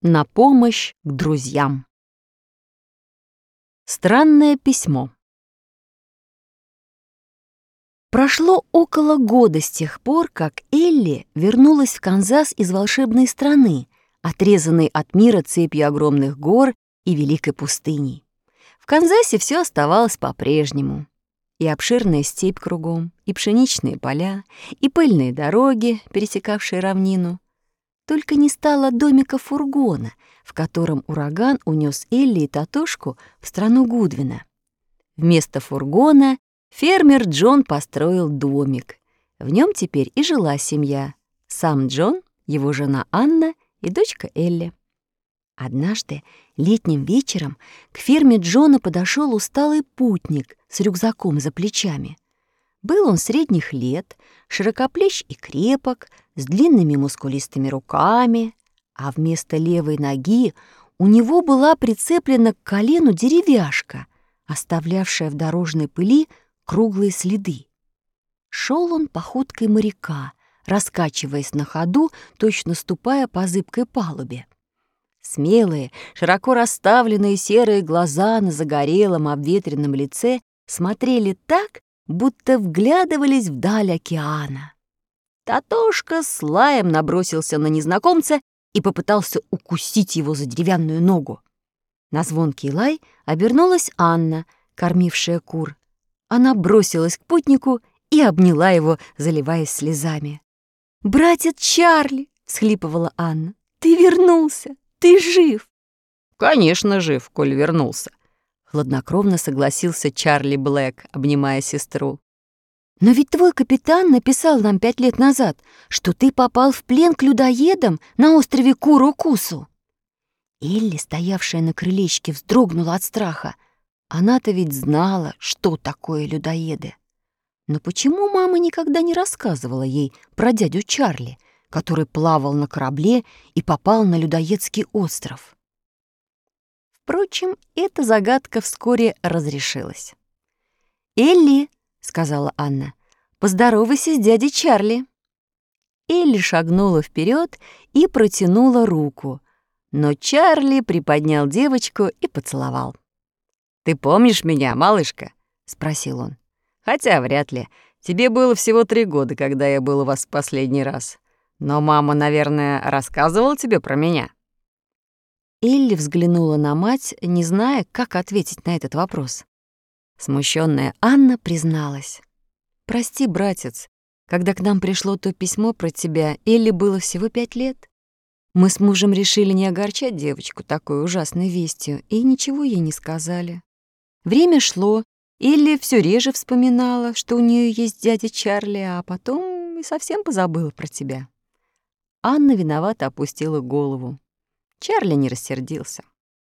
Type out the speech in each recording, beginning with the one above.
На помощь к друзьям. Странное письмо. Прошло около года с тех пор, как Элли вернулась в Канзас из волшебной страны, отрезанной от мира цепью огромных гор и великой пустыней. В Канзасе все оставалось по-прежнему. И обширная степь кругом, и пшеничные поля, и пыльные дороги, пересекавшие равнину. Только не стало домика фургона, в котором ураган унес Элли и Татошку в страну Гудвина. Вместо фургона фермер Джон построил домик. В нем теперь и жила семья. Сам Джон, его жена Анна и дочка Элли. Однажды летним вечером к ферме Джона подошел усталый путник с рюкзаком за плечами. Был он средних лет, широкоплеч и крепок, с длинными мускулистыми руками, а вместо левой ноги у него была прицеплена к колену деревяшка, оставлявшая в дорожной пыли круглые следы. Шел он походкой моряка, раскачиваясь на ходу, точно ступая по зыбкой палубе. Смелые, широко расставленные серые глаза на загорелом обветренном лице смотрели так, будто вглядывались вдаль океана. Татошка с лаем набросился на незнакомца и попытался укусить его за деревянную ногу. На звонкий лай обернулась Анна, кормившая кур. Она бросилась к путнику и обняла его, заливаясь слезами. «Братец Чарли!» — всхлипывала Анна. «Ты вернулся! Ты жив!» «Конечно, жив, коль вернулся», — хладнокровно согласился Чарли Блэк, обнимая сестру. «Но ведь твой капитан написал нам 5 лет назад, что ты попал в плен к людоедам на острове Курокусу». Элли, стоявшая на крылечке, вздрогнула от страха. Она-то ведь знала, что такое людоеды. Но почему мама никогда не рассказывала ей про дядю Чарли, который плавал на корабле и попал на людоедский остров? Впрочем, эта загадка вскоре разрешилась. «Элли», — сказала Анна, — «поздоровайся с дядей Чарли». Элли шагнула вперед и протянула руку, но Чарли приподнял девочку и поцеловал. «Ты помнишь меня, малышка?» — спросил он. «Хотя вряд ли. Тебе было всего 3 года, когда я был у вас в последний раз. Но мама, наверное, рассказывала тебе про меня». Элли взглянула на мать, не зная, как ответить на этот вопрос. Смущенная Анна призналась. «Прости, братец, когда к нам пришло то письмо про тебя, Элли было всего 5 лет. Мы с мужем решили не огорчать девочку такой ужасной вестью и ничего ей не сказали. Время шло, Элли все реже вспоминала, что у нее есть дядя Чарли, а потом и совсем позабыла про тебя». Анна виновато опустила голову. Чарли не рассердился.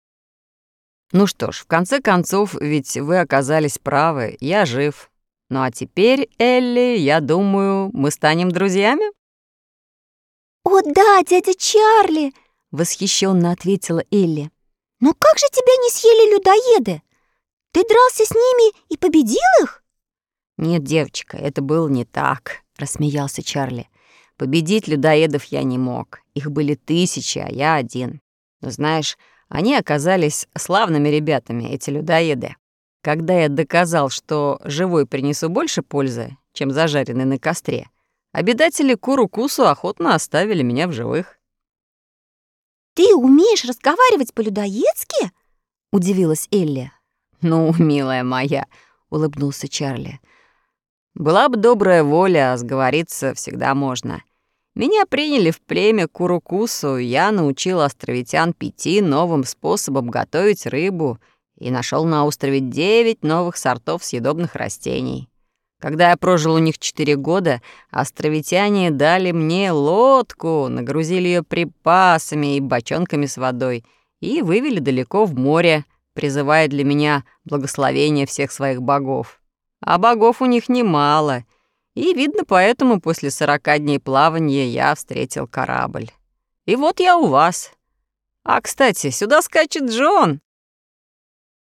«Ну что ж, в конце концов, ведь вы оказались правы, я жив. Ну а теперь, Элли, я думаю, мы станем друзьями?» «О да, дядя Чарли!» — восхищенно ответила Элли. «Но как же тебя не съели людоеды? Ты дрался с ними и победил их?» «Нет, девочка, это было не так», — рассмеялся Чарли. «Победить людоедов я не мог. Их были 1000, а я 1. Но знаешь, они оказались славными ребятами, эти людоеды. Когда я доказал, что живой принесу больше пользы, чем зажаренный на костре, обитатели Курокусу охотно оставили меня в живых». «Ты умеешь разговаривать по-людоедски?» — удивилась Элли. «Ну, милая моя», — улыбнулся Чарли, — «была бы добрая воля, а сговориться всегда можно. Меня приняли в племя Курокусу, я научил островитян 5 новым способам готовить рыбу и нашел на острове 9 новых сортов съедобных растений. Когда я прожил у них 4 года, островитяне дали мне лодку, нагрузили ее припасами и бочонками с водой и вывели далеко в море, призывая для меня благословение всех своих богов. А богов у них немало, и, видно, поэтому после 40 дней плавания я встретил корабль. И вот я у вас. А, кстати, сюда скачет Джон.